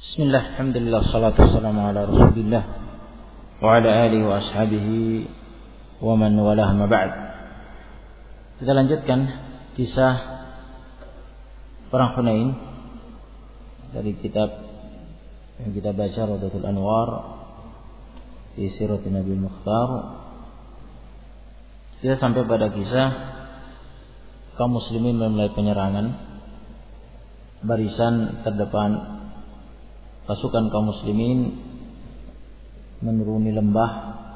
Bismillah, alhamdulillah, salatu wassalamu ala rasulillah wa ala alihi wa ashabihi wa man walah ma ba'd. Kita lanjutkan kisah perang Hunain dari kitab yang kita baca Rawdatul Anwar fi Siratin Nabi Mukhtar. Kita sampai pada kisah kaum muslimin memulai penyerangan barisan terdepan. Pasukan kaum muslimin menuruni lembah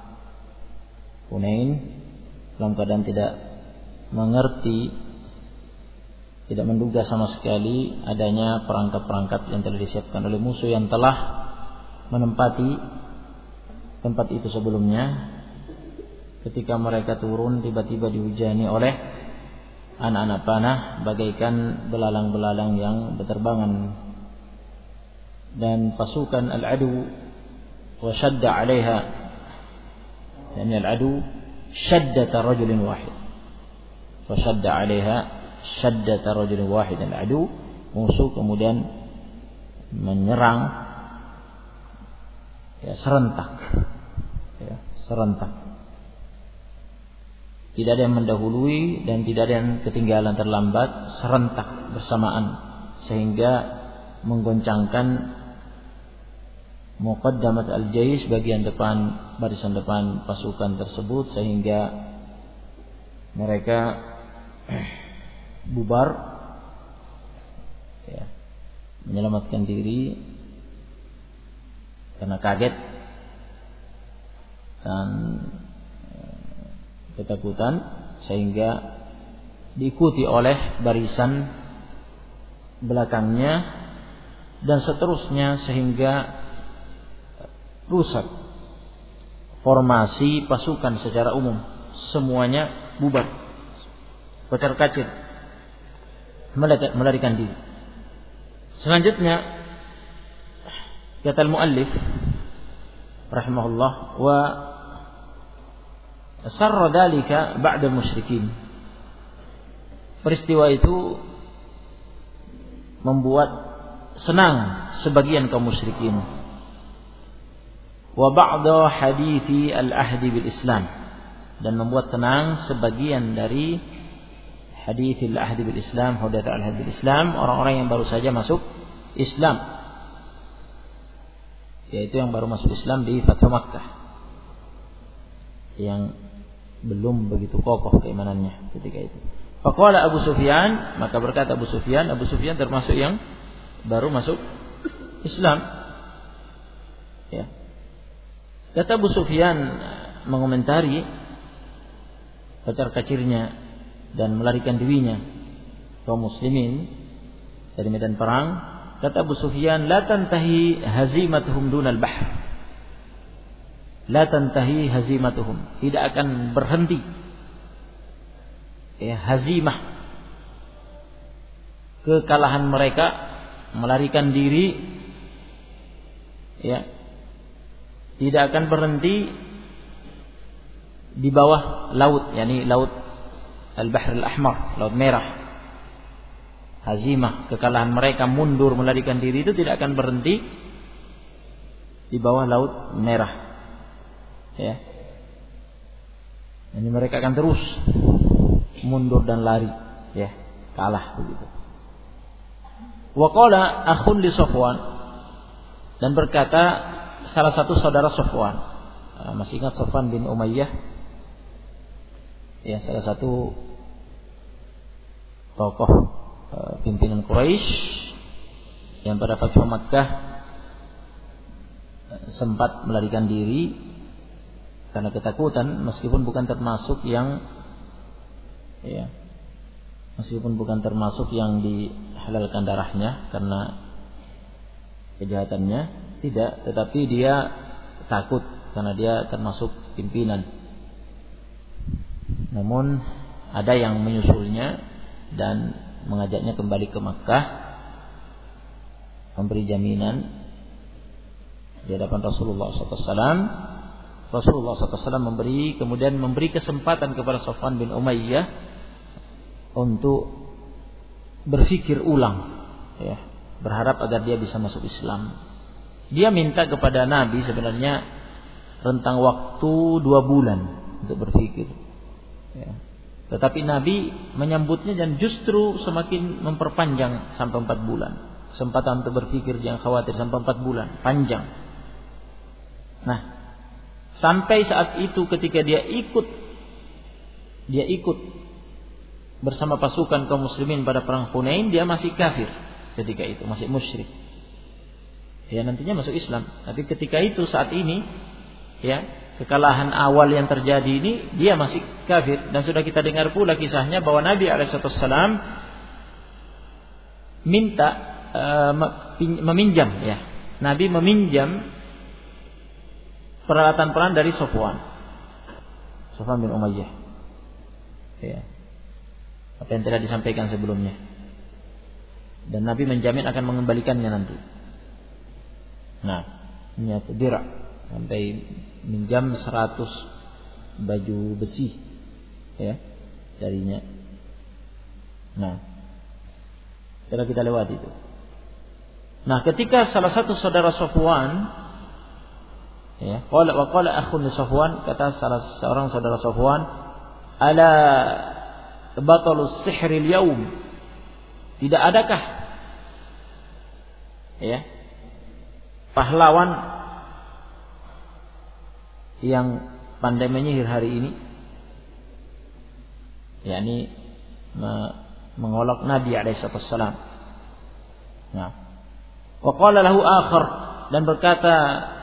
Hunain dalam keadaan tidak mengerti, tidak menduga sama sekali adanya perangkap-perangkap yang telah disiapkan oleh musuh yang telah menempati tempat itu sebelumnya. Ketika mereka turun, tiba-tiba dihujani oleh anak-anak panah bagaikan belalang-belalang yang berterbangan. Dan pasukan al-adu wa shadda 'alaiha, yani al-adu shaddata rajulin wahid wa shadda 'alaiha shaddata rajulin wahid. Al-adu musuh kemudian menyerang serentak, serentak. Tidak ada yang mendahului dan tidak ada yang ketinggalan, terlambat, serentak bersamaan sehingga menggoncangkan muqaddamat al-jaysh, bagian depan, barisan depan pasukan tersebut, sehingga mereka bubar, menyelamatkan diri karena kaget dan ketakutan, sehingga diikuti oleh barisan belakangnya dan seterusnya, sehingga rusak formasi pasukan secara umum, semuanya bubar, kocar-kacir, melarikan diri. Selanjutnya kata al-muallif rahimahullah, wa sarra dzalika ba'da musyrikin. Peristiwa itu membuat senang sebagian kaum musyrikin. Wa ba'da hadithi al-ahdi bil Islam, dan membuat tenang sebagian dari hadithi al-ahdi bil Islam, hudat al-ahdi bil Islam, orang-orang yang baru saja masuk Islam, yaitu yang baru masuk Islam di Fathu Makkah, yang belum begitu kokoh keimanannya ketika itu. Faqala Abu Sufyan, maka berkata Abu Sufyan termasuk yang baru masuk Islam. Kata Abu Sufyan mengomentari kocar-kacirnya dan melarikan dirinya kaum muslimin dari medan perang. Kata Abu Sufyan, la tantahi hazimatuhum dunal bahr. La tantahi hazimatuhum, tidak akan berhenti hazimah, kekalahan mereka, melarikan diri, tidak akan berhenti di bawah laut, yakni laut al-Bahr al-Ahmar, laut merah. Hazimah, kekalahan mereka, mundur, melarikan diri itu tidak akan berhenti di bawah laut merah. Jadi mereka akan terus mundur dan lari, kalah begitu. Wa qala akhun li Safwan, dan berkata salah satu saudara Safwan, masih ingat Safwan bin Umayyah, salah satu tokoh pimpinan Quraisy yang pada Fathu Makkah sempat melarikan diri karena ketakutan, meskipun bukan termasuk yang dihalalkan darahnya karena kejahatannya, tidak, tetapi dia takut karena dia termasuk pimpinan. Namun ada yang menyusulnya dan mengajaknya kembali ke Makkah, memberi jaminan di hadapan Rasulullah SAW. Rasulullah SAW kemudian memberi kesempatan kepada Safwan bin Umayyah untuk berfikir ulang, berharap agar dia bisa masuk Islam. dia minta kepada Nabi sebenarnya rentang waktu 2 bulan untuk berpikir. Ya. Tetapi Nabi menyambutnya dan justru semakin memperpanjang sampai 4 bulan. Kesempatan untuk berpikir, jangan khawatir, sampai 4 bulan, panjang. Nah, sampai saat itu ketika dia ikut bersama pasukan kaum muslimin pada perang Hunain, dia masih kafir ketika itu, masih musyrik. Ya, nantinya masuk Islam. Tapi ketika itu, saat ini, ya, kekalahan awal yang terjadi ini, dia masih kafir. Dan sudah kita dengar pula kisahnya bahwa Nabi alaihissalam meminjam, ya, Nabi meminjam peralatan perang dari Safwan bin Umayyah. Ya. Apa yang telah disampaikan sebelumnya. Dan Nabi menjamin akan mengembalikannya nanti. Nah, niat dirak sampai minjam 100 baju besi, ya, darinya. Nah, telah kita lewati itu. Nah, ketika salah satu saudara Safwan, ya, qala akhun Safwan, kata salah seorang saudara Safwan, ala batalus sihril yaum, tidak adakah, ya, pahlawan yang pandai menyihir hari ini, yakni mengolok Nabi alaihissalam. Nah, wa qala lahu akhar, dan berkata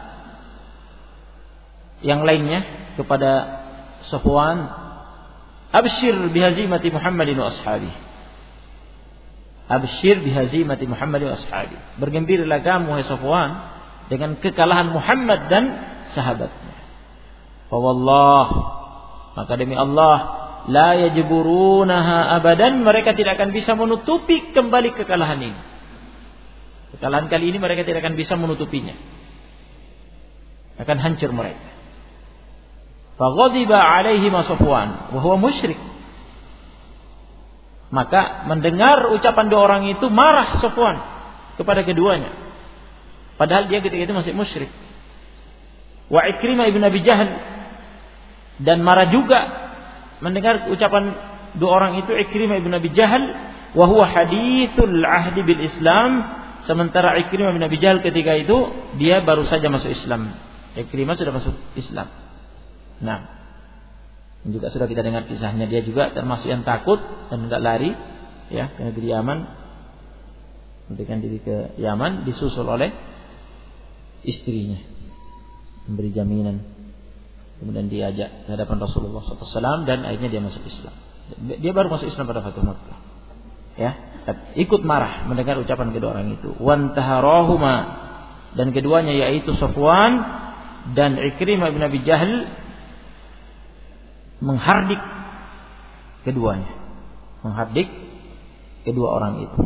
yang lainnya kepada Safwan, abshir bihazimati Muhammadin wa ashabi. Abshir bihazimati Muhammadin wa ashabi. Bergembiralah kamu wahai Safwan dengan kekalahan Muhammad dan sahabatnya. Fa wallah, maka demi Allah, la yajburunaha abadan, mereka tidak akan bisa menutupi kembali kekalahan ini. Kekalahan kali ini mereka tidak akan bisa menutupinya. Akan hancur mereka. Faghadiba alaihi Safwan wa huwa musyrik. Maka mendengar ucapan dua orang itu, marah Safwan kepada keduanya. Padahal dia ketika itu masih musyrik. Wa Ikrimah ibn Abi Jahal, dan marah juga mendengar ucapan dua orang itu, Ikrimah ibn Abi Jahal, wa huwa hadithul ahdi bil Islam, sementara Ikrimah ibn Abi Jahal ketika itu dia baru saja masuk Islam. Ikrimah sudah masuk Islam. Nah, juga sudah kita dengar kisahnya, dia juga termasuk yang takut dan tidak lari, ya, ke negeri Yaman, memberikan diri ke Yaman, disusul oleh istrinya, memberi jaminan, kemudian diajak ke hadapan Rasulullah SAW, dan akhirnya dia masuk Islam. Dia baru masuk Islam pada Fathu Makkah, ya, ikut marah mendengar ucapan kedua orang itu. Wantaharahuma, dan keduanya yaitu Safwan dan Ikrimah bin Abi Jahal menghardik keduanya, menghardik kedua orang itu.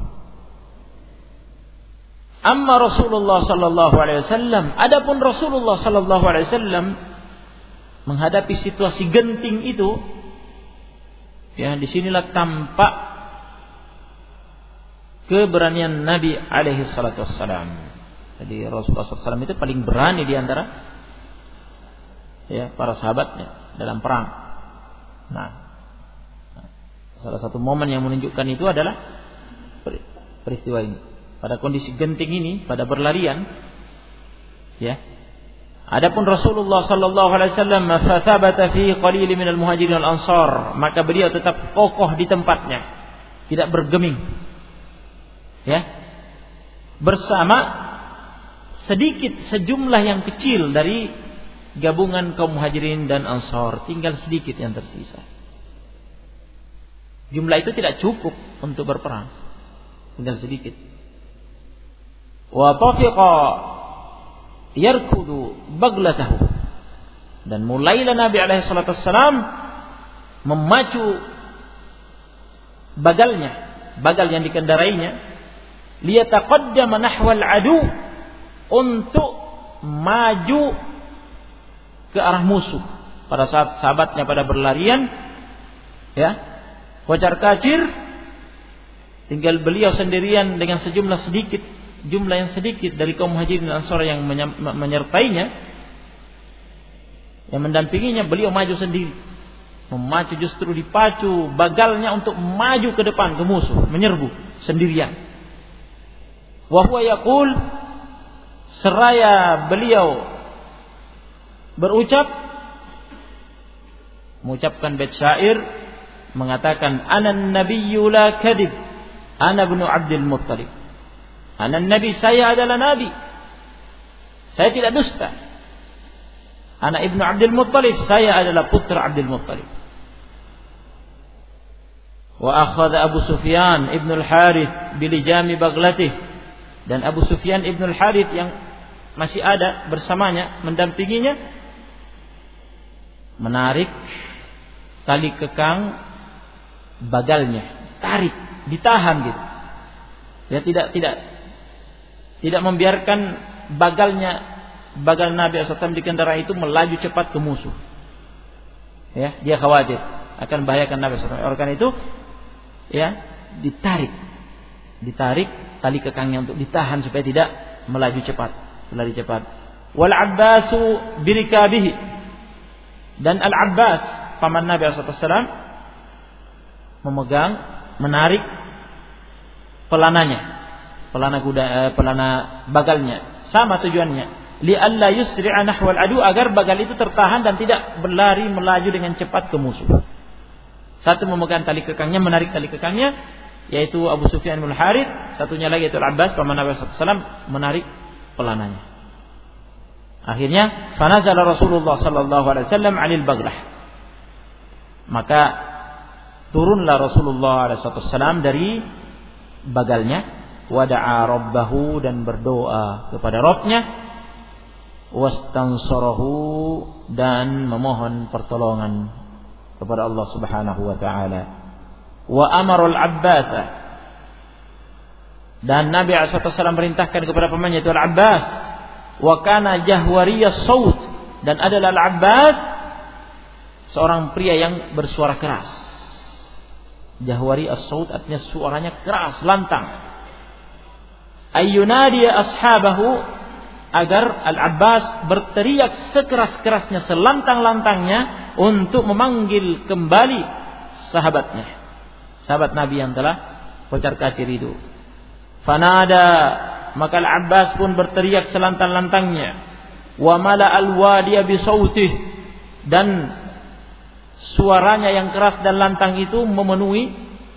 Amma Rasulullah sallallahu alaihi wasallam, adapun Rasulullah sallallahu alaihi wasallam menghadapi situasi genting itu, ya, disinilah tampak keberanian Nabi alaihi salatu wassalam. Jadi Rasulullah SAW itu paling berani di antara, ya, para sahabatnya dalam perang. Nah, salah satu momen yang menunjukkan itu adalah peristiwa ini. Pada kondisi genting ini, pada berlarian, ya. Adapun Rasulullah sallallahu alaihi wasallam fa thabata fi qalil minal muhajirin wal ansar, maka beliau tetap kokoh di tempatnya, tidak bergeming. Ya. Bersama sedikit sejumlah yang kecil dari gabungan kaum muhajirin dan ansar, tinggal sedikit yang tersisa. Jumlah itu tidak cukup untuk berperang, tinggal sedikit. Wa tafiqa yarkudu baglatahu, dan mulailah Nabi alaihi salatu wassalam memacu bagal yang dikendarainya, liyataqaddama nahwal adu, untuk maju ke arah musuh. Pada saat sahabatnya pada berlarian, ya, kocar kacir, tinggal beliau sendirian dengan sejumlah sedikit jumlah yang sedikit dari kaum Muhajirin dan Ansar yang menyertainya, yang mendampinginya, beliau maju sendiri. Memacu, justru dipacu bagalnya untuk maju ke depan ke musuh, menyerbu sendirian. Wa huwa yaqul, seraya beliau mengucapkan bait syair mengatakan, anan nabiyyu la kadhib, ana ibnu Abdul Muttalib. Anan nabi, saya adalah nabi, saya tidak dusta. Ana ibnu Abdul Muttalib, saya adalah putra Abdul Muttalib. Wa akhadha Abu Sufyan ibn al-Harith bilijami baglatih, dan Abu Sufyan ibn al-Harith yang masih ada bersamanya, mendampinginya, menarik tali kekang bagalnya, tarik, ditahan gitu. Ya, tidak membiarkan bagal Nabi SAW di kendaraan itu melaju cepat ke musuh. Ya, dia khawatir akan bahayakan Nabi SAW. Oleh karena itu, ya, ditarik tali kekangnya untuk ditahan supaya tidak melaju cepat, berlari cepat. Wal Abbasu birikabihi, dan Al Abbas paman Nabi SAW menarik pelana bagalnya, sama tujuannya, li alla yusri'a nahwal adu, agar bagal itu tertahan dan tidak berlari melaju dengan cepat ke musuh. Satu memegang tali kekangnya, menarik tali kekangnya, yaitu Abu Sufyan bin Harith. Satunya lagi yaitu Al-Abbas paman Nabi SAW menarik pelananya. Akhirnya fanazala Rasulullah sallallahu alaihi wasallam 'anil baglah. Maka turunlah Rasulullah alaihi wasallam dari bagalnya, wada'a rabbahu, dan berdoa kepada Rabbnya, wastansarahu, dan memohon pertolongan kepada Allah Subhanahu wa taala. Wa amara al-Abbas, dan Nabi SAW merintahkan kepada pamannya itu Al-Abbas, wa kana jahwariyas saut, dan adalah Al-Abbas seorang pria yang bersuara keras. Jahwari as-saut artinya suaranya keras, lantang. Ayyunadiya ashabahu, agar Al-Abbas berteriak sekeras-kerasnya, selantang-lantangnya untuk memanggil kembali sahabat Nabi yang telah kocar kacir itu. Fanada, maka Al-Abbas pun berteriak selantang-lantangnya. Wa mala al-wadiya bi sautih, dan suaranya yang keras dan lantang itu memenuhi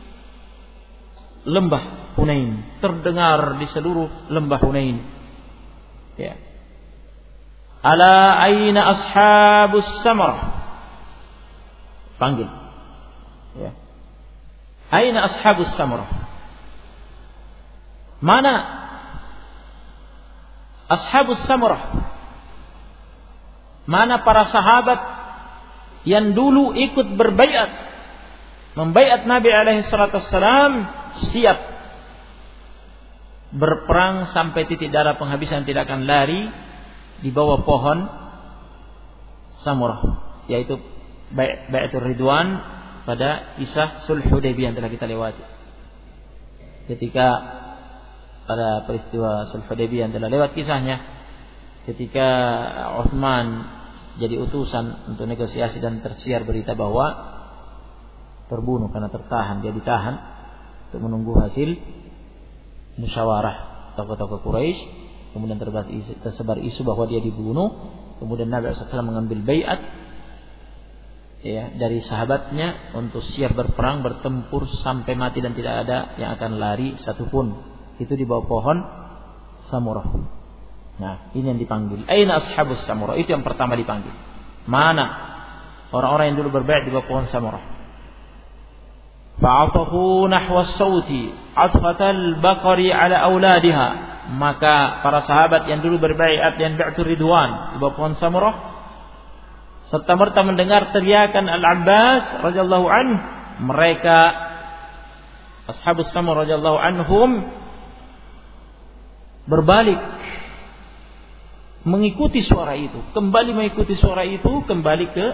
lembah Hunain, terdengar di seluruh lembah Hunain. Ya. Ala aina ashabus samrah, panggil. Ya. Aina ashabus samrah, mana ashabus samrah, mana para sahabat yang dulu ikut membaiat Nabi alaihi salatu wassalam, siap berperang sampai titik darah penghabisan, tidak akan lari di bawah pohon Samurah, yaitu Bai'atul Ridwan pada kisah Sulh Hudaybiyah yang telah kita lewati. Ketika pada peristiwa Sulh Hudaybiyah yang telah lewat kisahnya, ketika Utsman jadi utusan untuk negosiasi dan tersiar berita bahwa terbunuh karena tertahan, dia ditahan untuk menunggu hasil musyawarah tokoh-tokoh Quraisy. Kemudian tersebar isu bahwa dia dibunuh. Kemudian Nabi SAW mengambil baiat, ya, dari sahabatnya untuk siap berperang, bertempur sampai mati, dan tidak ada yang akan lari satupun. Itu di bawah pohon Samurah. Nah, ini yang dipanggil. Aina ashabus Samurah, itu yang pertama dipanggil. Mana orang-orang yang dulu berbaiat di bawah pohon Samurah? Fa'atahu nahwa as-sauti atfatal baqari ala auladiha, maka para sahabat yang dulu berbaiat dan bai'atul ridwan di bawah pohon Samurah, serta-merta mendengar teriakan Al-Abbas radhiyallahu anhu, mereka ashabus Samurah radhiyallahu anhum berbalik mengikuti suara itu, kembali ke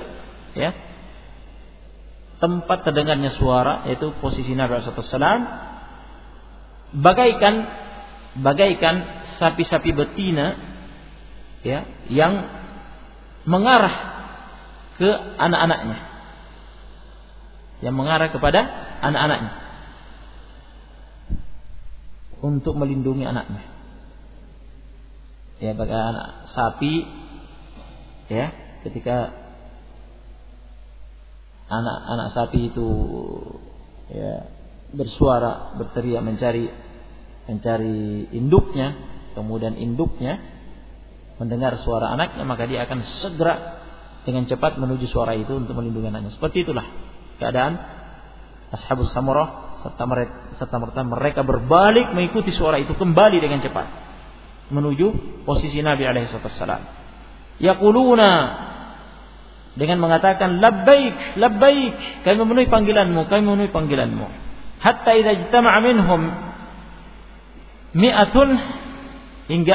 tempat terdengarnya suara, yaitu posisi Nabi SAW, bagaikan bagaikan sapi-sapi betina ya yang mengarah ke anak-anaknya, yang mengarah kepada anak-anaknya untuk melindungi anaknya. Ya, bagi anak sapi ya, ketika anak sapi itu ya bersuara, berteriak mencari induknya, kemudian induknya mendengar suara anaknya, maka dia akan segera dengan cepat menuju suara itu untuk melindungi anaknya. Seperti itulah keadaan Ashabus Samurah, serta mereka berbalik mengikuti suara itu kembali dengan cepat menuju posisi Nabi alaihi wasallam. Yaquluna, dengan mengatakan labbaik labbaik, kami memenuhi panggilanmu. Hatta idza ijtama'a minhum mi'atun, hingga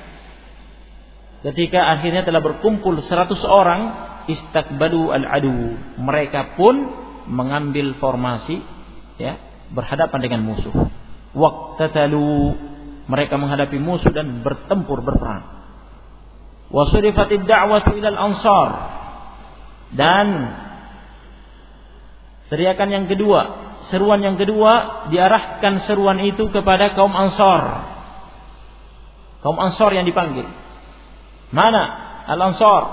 ketika akhirnya telah berkumpul 100 orang, istakbalu al-adu, mereka pun mengambil formasi ya, berhadapan dengan musuh. Waqtatalu, mereka menghadapi musuh dan bertempur, berperang. Wa surifatid da'watu ilal ansar, dan teriakan yang kedua, seruan yang kedua, diarahkan seruan itu kepada kaum Ansar. Kaum Ansar yang dipanggil. Mana Al-Ansar?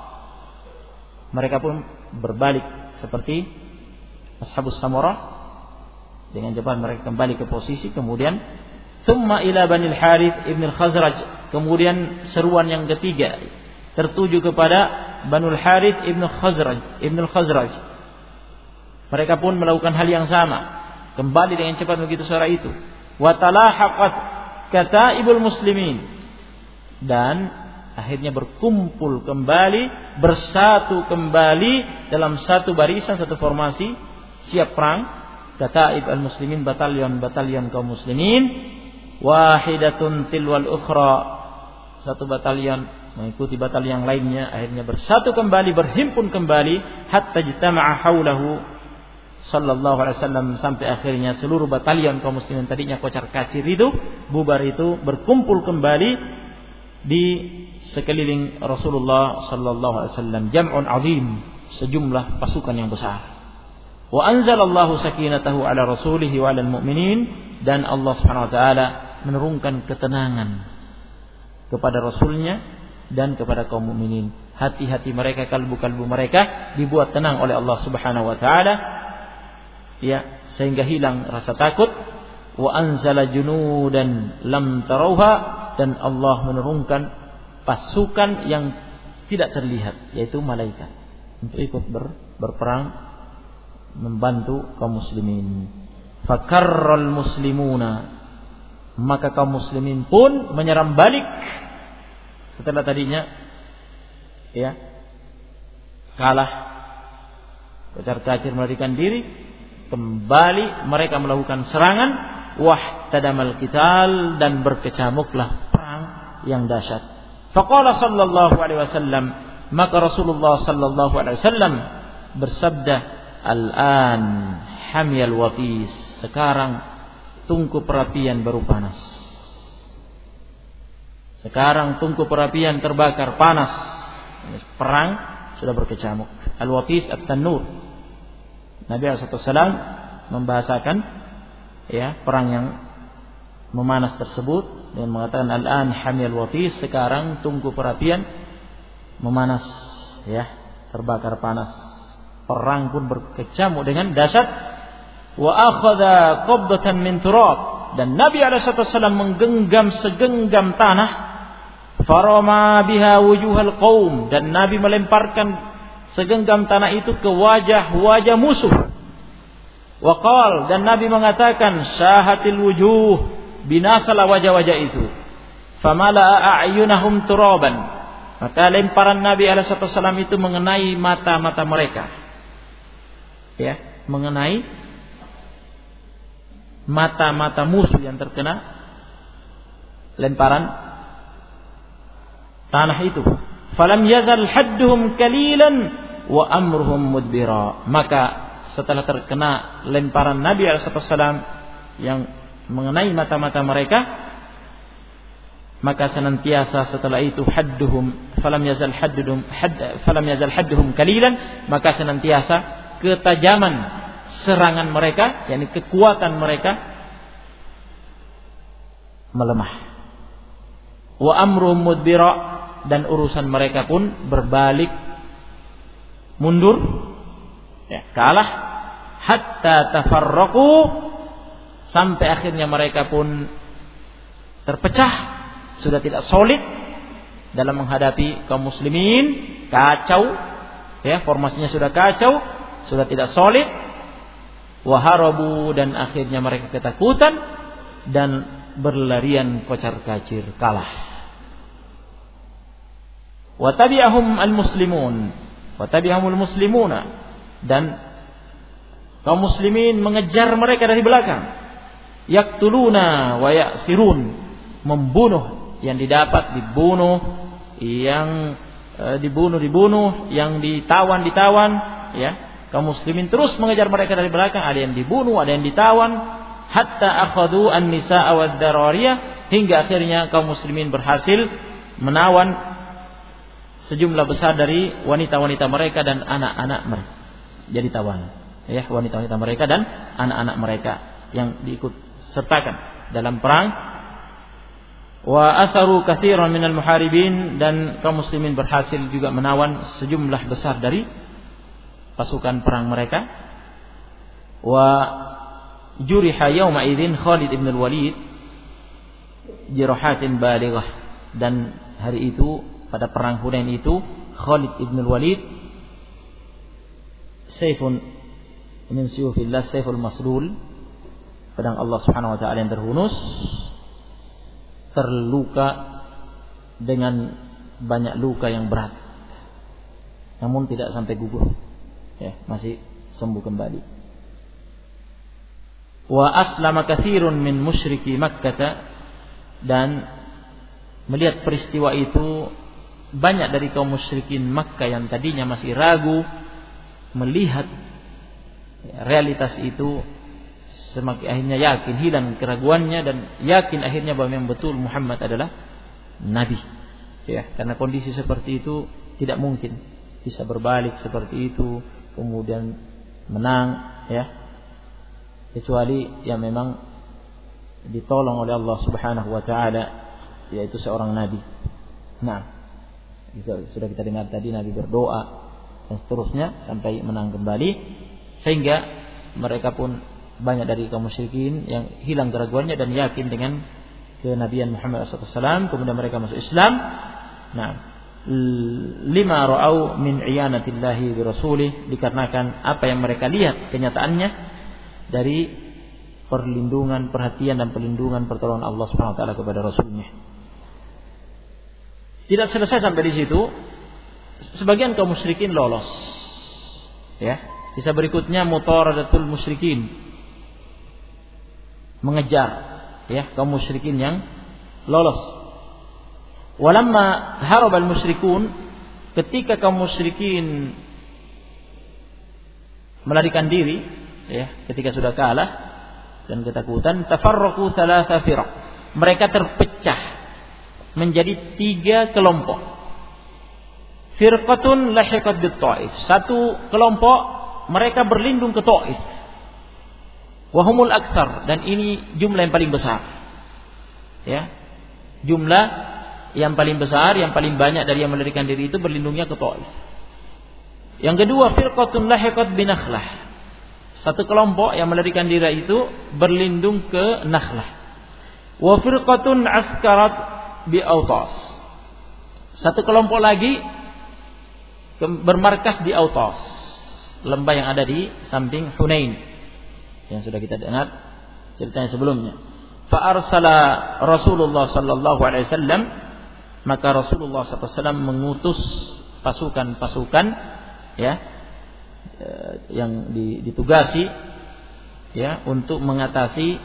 Mereka pun berbalik seperti Ashabus Samurah, dengan cepat mereka kembali ke posisi. Kemudian thumma ila Bani al-Harith ibn al-Khazraj, kemudian seruan yang ketiga tertuju kepada Banu al-Harith ibn al-Khazraj. Mereka pun melakukan hal yang sama, kembali dengan cepat begitu suara itu. Wa talahaqat kataibul muslimin, dan akhirnya berkumpul kembali, bersatu kembali dalam satu barisan, satu formasi, siap perang. Kataib al-muslimin, batalion kaum muslimin. Wahidatun tilwal ukhra, satu batalion mengikuti batalion yang lainnya, akhirnya bersatu kembali, berhimpun kembali. Hatta jitama'a haulahu sallallahu alaihi wasallam, sampai akhirnya seluruh batalion kaum muslimin tadinya kocar-kacir itu, bubar itu, berkumpul kembali di sekeliling Rasulullah sallallahu alaihi wasallam. Jam'un azim, sejumlah pasukan yang besar. Wa anzalallahu sakinatahu ala rasulihi wa alal mu'minin, dan Allah Subhanahu wa taala menurunkan ketenangan kepada rasulnya dan kepada kaum mukminin. Hati-hati mereka, kalbu-kalbu mereka dibuat tenang oleh Allah Subhanahu wa taala ya, sehingga hilang rasa takut. Wa anzala junudan lam tarauha, dan Allah menurunkan pasukan yang tidak terlihat, yaitu malaikat, untuk ikut berperang membantu kaum muslimin. Fakarral muslimuna, maka kaum muslimin pun menyerang balik setelah tadinya ya kalah, kocar-kacir, melarikan diri. Kembali mereka melakukan serangan. Wahtadamal qital, dan berkecamuklah perang yang dahsyat. Faqala sallallahu alaihi wasallam, maka Rasulullah sallallahu alaihi wasallam bersabda, al-an hamyal watis, sekarang tungku perapian baru panas. Sekarang tungku perapian terbakar panas. Perang sudah berkecamuk. Al-watis at-tanur. Nabi SAW membahasakan ya perang yang memanas tersebut dengan mengatakan al-an hamyal watis, sekarang tungku perapian memanas ya, terbakar panas. Perang pun berkecamuk dengan dahsyat. Wa akhadha qabdatan min turab, dan Nabi SAW menggenggam segenggam tanah. Farama biha wujuhal qaum, dan Nabi melemparkan segenggam tanah itu ke wajah-wajah musuh. Wa qala, dan Nabi mengatakan, syahatil wujuh, binasalah wajah-wajah itu. Famala a'yunahum turaban, maka lemparan Nabi SAW itu mengenai mata-mata mereka. Ya, mengenai mata-mata musuh yang terkena lemparan tanah itu. Falam yazal hadduhum kalilan wa amruhum mudbira, maka setelah terkena lemparan Nabi SAW yang mengenai mata-mata mereka, maka senantiasa setelah itu falam yazal hadduhum qalilan, maka senantiasa ketajaman serangan mereka, yakni kekuatan mereka melemah. Wa amruhum mudbira, dan urusan mereka pun berbalik mundur, kalah, hatta tafarraqu, sampai akhirnya mereka pun terpecah, sudah tidak solid dalam menghadapi kaum muslimin, kacau, formasinya sudah kacau, sudah tidak solid. Waharabu, dan akhirnya mereka ketakutan dan berlarian kocar-kacir, kalah. Watabi'ahum al-muslimul muslimuna, dan kaum muslimin mengejar mereka dari belakang. Yaktuluna wa ya'sirun, membunuh, yang didapat dibunuh, yang dibunuh, yang ditawan, Kaum muslimin terus mengejar mereka dari belakang, ada yang dibunuh, ada yang ditawan, hatta akhadhu an-nisaa wad-darariyah, hingga akhirnya kaum muslimin berhasil menawan sejumlah besar dari wanita-wanita mereka dan anak-anak mereka. Jadi tawanan, wanita-wanita mereka dan anak-anak mereka yang diikut sertakan dalam perang. Wa asaru katsiran minal muharibin, dan kaum muslimin berhasil juga menawan sejumlah besar dari pasukan perang mereka. Wa juriha yauma idzin Khalid ibn al-Walid jirahatin balighah, dan hari itu pada perang Hunain itu Khalid ibn al-Walid, saifun min suyufillah, saiful maslul, pedang Allah Subhanahu wa taala yang terhunus, terluka dengan banyak luka yang berat, namun tidak sampai gugur, masih sembuh kembali. Wa aslama katsirun min musyriki Makkah, dan melihat peristiwa itu banyak dari kaum musyrikin Makkah yang tadinya masih ragu, melihat realitas itu semakin akhirnya yakin, hilang keraguannya dan yakin akhirnya bahwa memang betul Muhammad adalah nabi. Karena kondisi seperti itu tidak mungkin bisa berbalik seperti itu kemudian menang, kecuali yang memang ditolong oleh Allah Subhanahu wa taala, yaitu seorang nabi. Nah, itu sudah kita dengar tadi, nabi berdoa dan seterusnya sampai menang kembali, sehingga mereka pun banyak dari kaum musyrikin yang hilang keraguannya dan yakin dengan kenabian Muhammad SAW. Kemudian mereka masuk Islam. Nah, lima ra'au min iyanatillahi bi rasulih, dikarenakan apa yang mereka lihat kenyataannya dari perlindungan, perhatian dan perlindungan, pertolongan Allah Subhanahu wa taala kepada rasulnya. Tidak selesai sampai di situ, sebagian kaum musyrikin lolos. Kisah berikutnya mutaradatul musyrikin, mengejar kaum musyrikin yang lolos. Walamma harabal musyrikun, ketika kaum musyrikin melarikan diri, ketika sudah kalah dan ketakutan, tafarraqu thalatha firaq, mereka terpecah menjadi 3 kelompok. Firqatun lahiqat bit Taif, satu kelompok mereka berlindung ke Taif. Wahumul aktsar, dan ini jumlah yang paling besar. Jumlah yang paling besar, yang paling banyak dari yang melarikan diri itu berlindungnya ke Taif. Yang kedua, firqatun lahiqat bi Nakhlah, satu kelompok yang melarikan diri itu berlindung ke Nakhlah. Wa firqatun askarat bi Autas, satu kelompok lagi bermarkas di Autas, lembah yang ada di samping Hunain yang sudah kita dengar ceritanya sebelumnya. Fa arsala Rasulullah sallallahu alaihi wasallam, maka Rasulullah SAW mengutus pasukan-pasukan yang ditugasi untuk mengatasi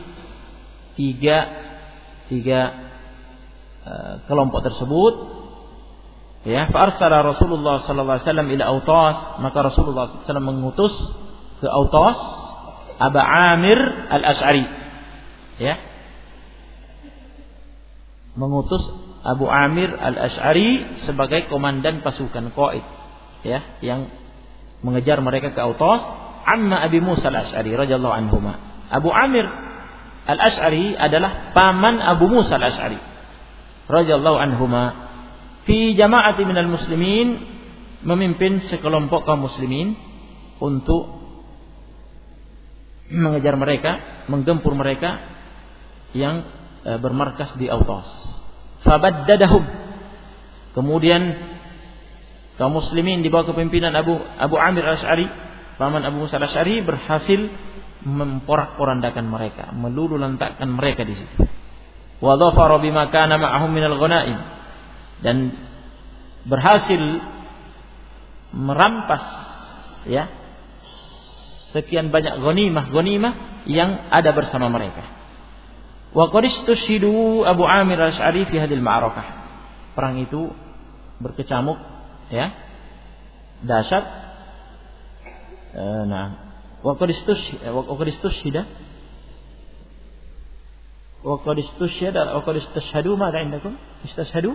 tiga kelompok tersebut. Fa arsala Rasulullah sallallahu alaihi wasallam ila Autas, maka Rasulullah SAW mengutus ke Autas Aba Amir Al-Asy'ari, mengutus Abu Amir Al-Asy'ari sebagai komandan pasukan qaid, ya, yang mengejar mereka ke Autas. Amma Abi Musa Al-Asy'ari radhiyallahu anhuma. Abu Amir Al-Asy'ari adalah paman Abu Musa Al-Asy'ari radhiyallahu anhuma. Fi jama'ati minal muslimin, memimpin sekelompok kaum muslimin untuk mengejar mereka, menggempur mereka yang bermarkas di Autas. Fabaddadahum. Kemudian kaum muslimin di bawah kepemimpinan Abu Amir Al-Asy'ari, paman Abu Musa Al-Asy'ari, berhasil memporak-porandakan mereka, meluluh-lantakkan mereka di situ. Wa dhafara bima kana ma'ahum minal ghanaim, dan berhasil merampas, ya, sekian banyak ghanimah yang ada bersama mereka. Wa qad istushhidu Abu Amir Al-Asy'ari fi hadhihi al-ma'rakah. Perang itu berkecamuk, ya, dahsyat. Wa qad istashhadu ma indakum istashhadu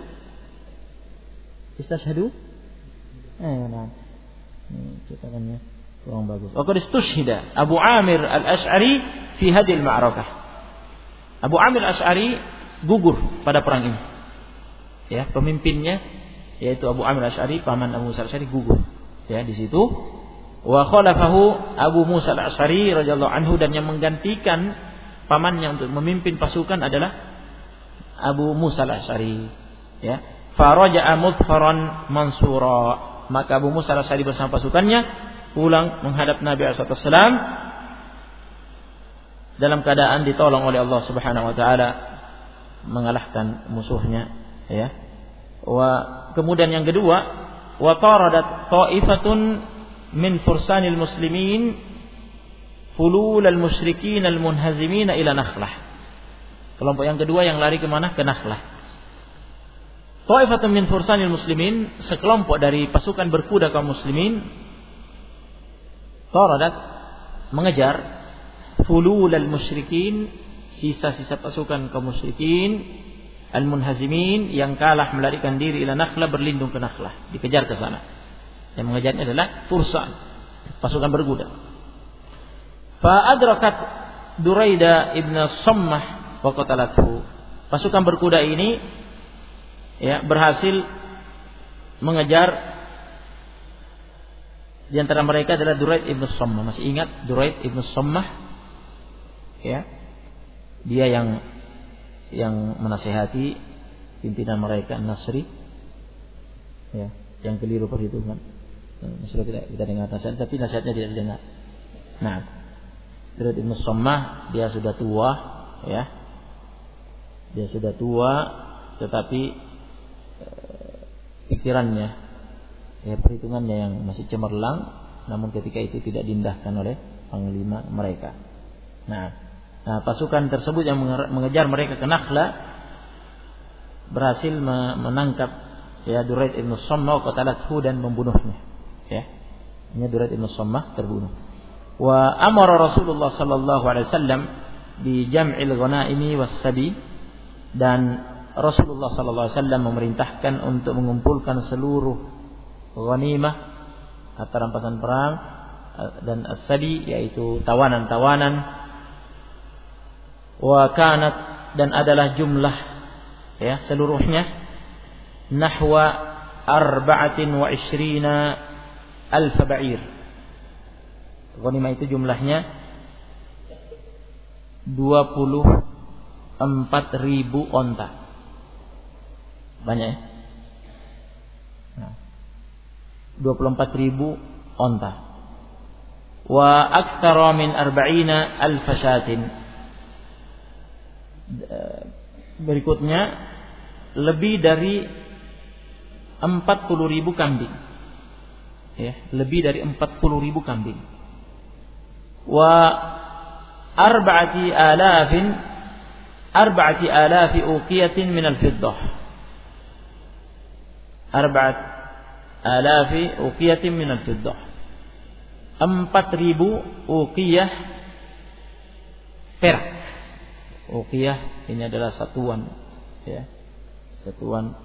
cetakannya kurang bagus. Wa qad istushhida Abu Amir Al-Asy'ari fi hadhihi al-ma'rakah. Abu Amir Al-Asy'ari gugur pada perang ini. Ya, pemimpinnya yaitu Abu Amir Al-Asy'ari, paman Abu Musa Al-Asy'ari, gugur. Ya, di situ. Wa khalafahu Abu Musa Al-Asy'ari radhiyallahu anhu, dan yang menggantikan pamannya untuk memimpin pasukan adalah Abu Musa Al-Asy'ari. Ya. Faraja'a mudfaran mansura. Maka Abu Musa Al-Asy'ari bersama pasukannya pulang menghadap Nabi sallallahu alaihi wasallam dalam keadaan ditolong oleh Allah Subhanahu wa taala, mengalahkan musuhnya, ya. Kemudian yang kedua, wa taradat ta'ifatun min fursanil muslimin fulul al-musyrikin al-munhazimin ila Nakhlah. Kelompok yang kedua yang lari ke mana? Ke Nakhlah. Ta'ifatun min fursanil muslimin, sekelompok dari pasukan berkuda kaum muslimin, taradat, mengejar fulul al-musyrikin, sisa-sisa pasukan kaum musyrikin, al-munhazimin, yang kalah melarikan diri, ila Nakhlah, berlindung ke Nakhlah, dikejar ke sana. Yang mengejarnya adalah fursan, pasukan berkuda. Fa adrakat Duraida ibn Sammah wa qatalathu. Pasukan berkuda ini, ya, berhasil mengejar. Di antara mereka adalah Duraid ibn Sammah. Masih ingat Duraid ibn Sammah? Ya, dia yang menasihati pimpinan mereka Nasri, ya, yang keliru perhitungan. Sudah kita dengar nasihat, tapi nasihatnya tidak didengar. Nah, Duraid ibn Sammah, dia sudah tua, ya, dia sudah tua, tetapi pikirannya, ya, perhitungannya yang masih cemerlang, namun ketika itu tidak diindahkan oleh panglima mereka. Nah, pasukan tersebut yang mengejar mereka ke Nakhlah berhasil menangkap, ya, Duraid ibn Sammah, qatalathu, dan membunuhnya. Ya, ini Duraid ibn Sammah terbunuh. Wa amara Rasulullah sallallahu alaihi wasallam bi jam'il ghanaimi was-sabi, dan Rasulullah sallallahu alaihi wasallam memerintahkan untuk mengumpulkan seluruh ghanimah atau rampasan perang dan as-sabi, yaitu tawanan-tawanan. Wa kanat, dan adalah jumlah, ya, seluruhnya nahwa 24 alf ba'ir. Ghanimah itu jumlahnya 24.000 onta. Banyak, ya? 24.000 onta. Wa aktsara min 40 alf syatin. Berikutnya lebih dari 40.000 kambing, ya, lebih dari 40.000 kambing. Wa 4,000 uqiyatin min al-fiddah. 4,000 uqiyatin min al-fiddah. 4.000 uqiyah perak. Uqiyah ini adalah satuan, ya, satuan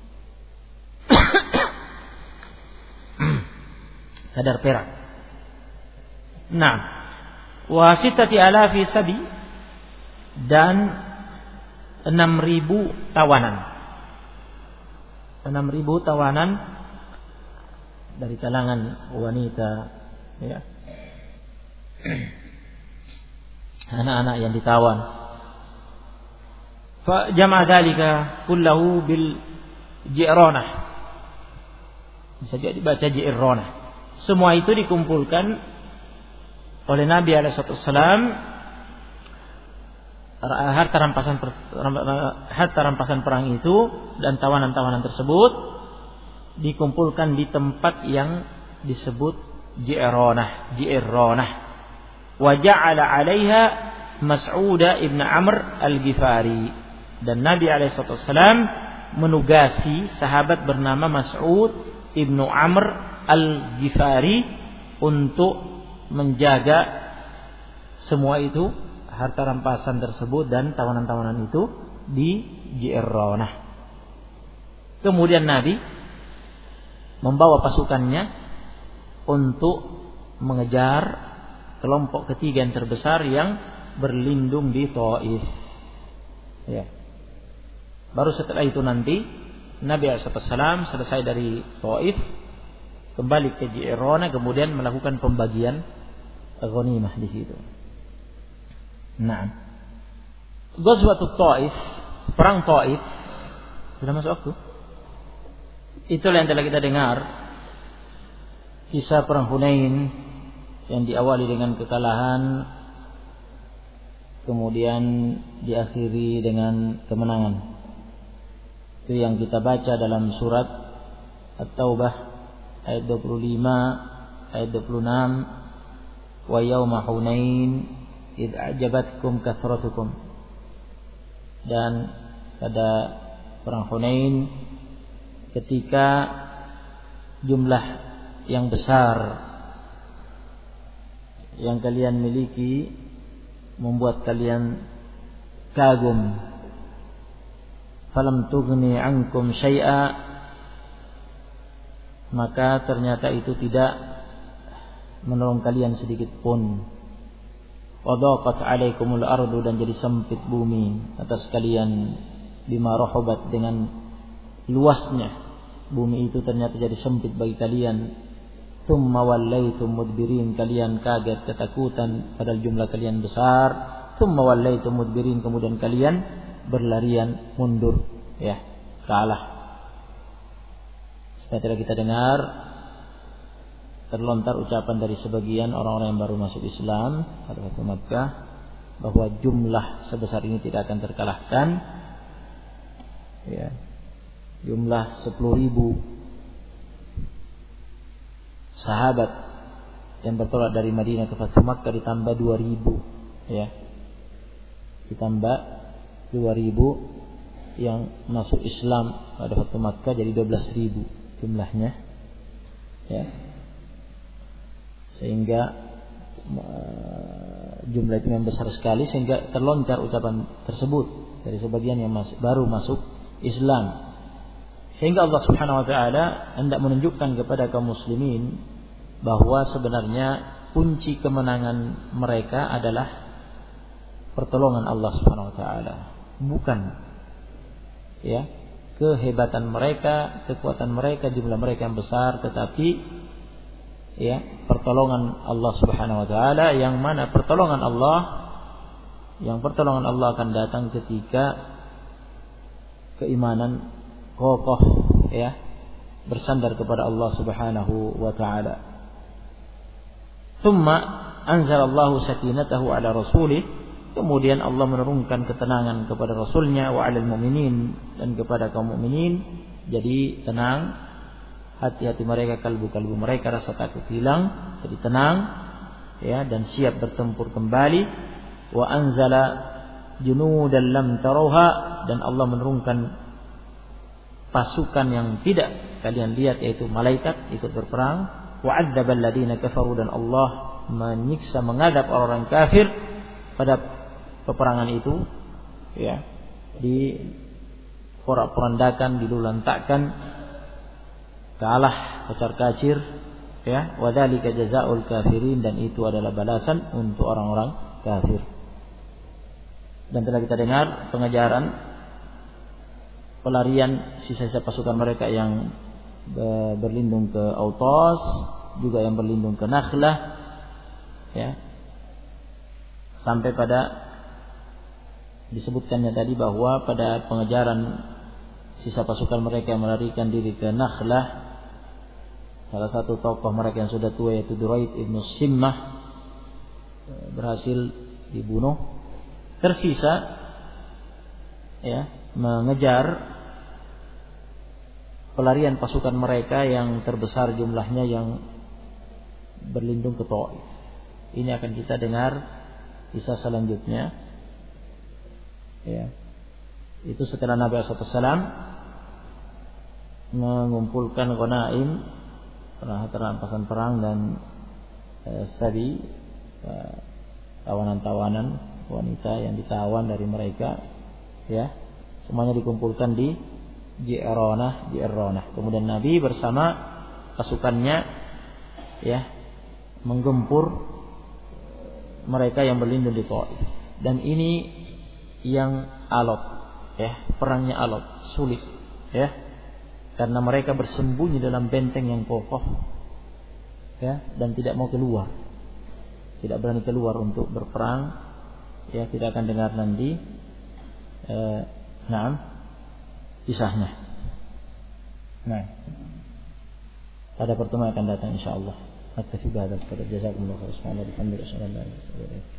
kadar perak. Nah, wa 6,000 sabi, dan 6.000 tawanan. 6.000 tawanan dari kalangan wanita, ya. Anak-anak yang ditawan. Fa jama'a dzalika kullahu bil ji'ranah. Bisa juga dibaca ji'ranah. Semua itu dikumpulkan oleh Nabi alaihi wasallam. Harta rampasan perang itu dan tawanan-tawanan tersebut dikumpulkan di tempat yang disebut ji'ranah. Wa ja'ala 'alaiha Mas'ud ibn Amr al-Ghifari, dan Nabi alaihi wasallam menugasi sahabat bernama Mas'ud ibn Amr al-Ghifari untuk menjaga semua itu, harta rampasan tersebut dan tawanan-tawanan itu di Ji'ranah. Kemudian Nabi membawa pasukannya untuk mengejar kelompok ketiga yang terbesar yang berlindung di Taif. Ya. Baru setelah itu nanti Nabi SAW selesai dari Taif, kembali ke Ji'ranah, kemudian melakukan pembagian ghanimah di situ. Nah, Ghazwatut Taif, perang Taif, sudah masuk waktu. Itulah yang telah kita dengar, kisah perang Hunain yang diawali dengan kekalahan, kemudian diakhiri dengan kemenangan. Itu yang kita baca dalam surat At-Taubah ayat 25, ayat 26. Wa yauma Hunain id a'jabatkum kathratukum. Dan pada perang Hunain, ketika jumlah yang besar yang kalian miliki membuat kalian kagum, falam tughni ankum syai'a, maka ternyata itu tidak menolong kalian sedikit pun. Wadaqat 'alaikumul ardu, dan jadi sempit bumi atas kalian, bima rahabat, dengan luasnya bumi itu ternyata jadi sempit bagi kalian. Tsumma wallaitum mudbirin, kalian kaget ketakutan padahal jumlah kalian besar. Tsumma wallaitum mudbirin, kemudian kalian berlarian mundur, ya, kalah. Seperti kita dengar terlontar ucapan dari sebagian orang-orang yang baru masuk Islam pada waktu Makkah bahwa jumlah sebesar ini tidak akan terkalahkan, ya. Jumlah 10.000 sahabat yang bertolak dari Madinah ke Fathu Makkah ditambah 2.000, ya. Ditambah 2.000 yang masuk Islam pada Fathu Makkah, jadi 12.000 jumlahnya, ya. Sehingga jumlah itu yang besar sekali, sehingga terlontar ucapan tersebut dari sebagian yang baru masuk Islam. Sehingga Allah Subhanahu wa taala hendak menunjukkan kepada kaum muslimin bahwa sebenarnya kunci kemenangan mereka adalah pertolongan Allah Subhanahu wa taala, bukan, ya, kehebatan mereka, kekuatan mereka, jumlah mereka yang besar, tetapi, ya, pertolongan Allah Subhanahu wa taala, yang mana pertolongan Allah akan datang ketika keimanan kokoh, ya, bersandar kepada Allah Subhanahu wa taala. Tsumma anzalallahu sakinatahu ala rasulih, kemudian Allah menurunkan ketenangan kepada rasulnya, wa 'alal mu'minin, dan kepada kaum mukminin. Jadi tenang hati-hati mereka, kalbu-kalbu mereka rasa takut hilang, jadi tenang, ya, dan siap bertempur kembali. Wa anzala junudan lam tarawha, dan Allah menurunkan pasukan yang tidak kalian lihat, yaitu malaikat ikut berperang. Wa 'adzabal ladina kafaru, dan Allah menyiksa, mengadab orang-orang kafir pada peperangan itu, ya, di diporak-porandakan, dilulantakkan, kalah kocar-kacir, ya, wadzalika jazaa'ul kafirin, dan itu adalah balasan untuk orang-orang kafir. Dan telah kita dengar pengejaran pelarian sisa-sisa pasukan mereka yang berlindung ke Autas, juga yang berlindung ke Nakhlah, ya, sampai pada disebutkannya tadi bahwa pada pengejaran sisa pasukan mereka yang melarikan diri ke Nakhlah, salah satu tokoh mereka yang sudah tua yaitu Duraid ibnu Simmah berhasil dibunuh. Tersisa, ya, mengejar pelarian pasukan mereka yang terbesar jumlahnya yang berlindung ke Taif. Ini akan kita dengar kisah selanjutnya, ya. Itu setelah Nabi SAW mengumpulkan ghanaim, harta rampasan perang dan sabi, tawanan-tawanan wanita yang ditawan dari mereka, ya, semuanya dikumpulkan di Ji'ranah. Kemudian Nabi bersama pasukannya, ya, menggempur mereka yang berlindung di Taif. Dan ini yang alot, ya, perangnya alot, sulit, ya, karena mereka bersembunyi dalam benteng yang kokoh, ya, dan tidak mau keluar, tidak berani keluar untuk berperang. Ya, kita akan dengar nanti kisahnya. Nah, pada pertemuan akan datang insyaallah. Hatta fi ba'da qadar jazakumullahu khairan. Alhamdulillah.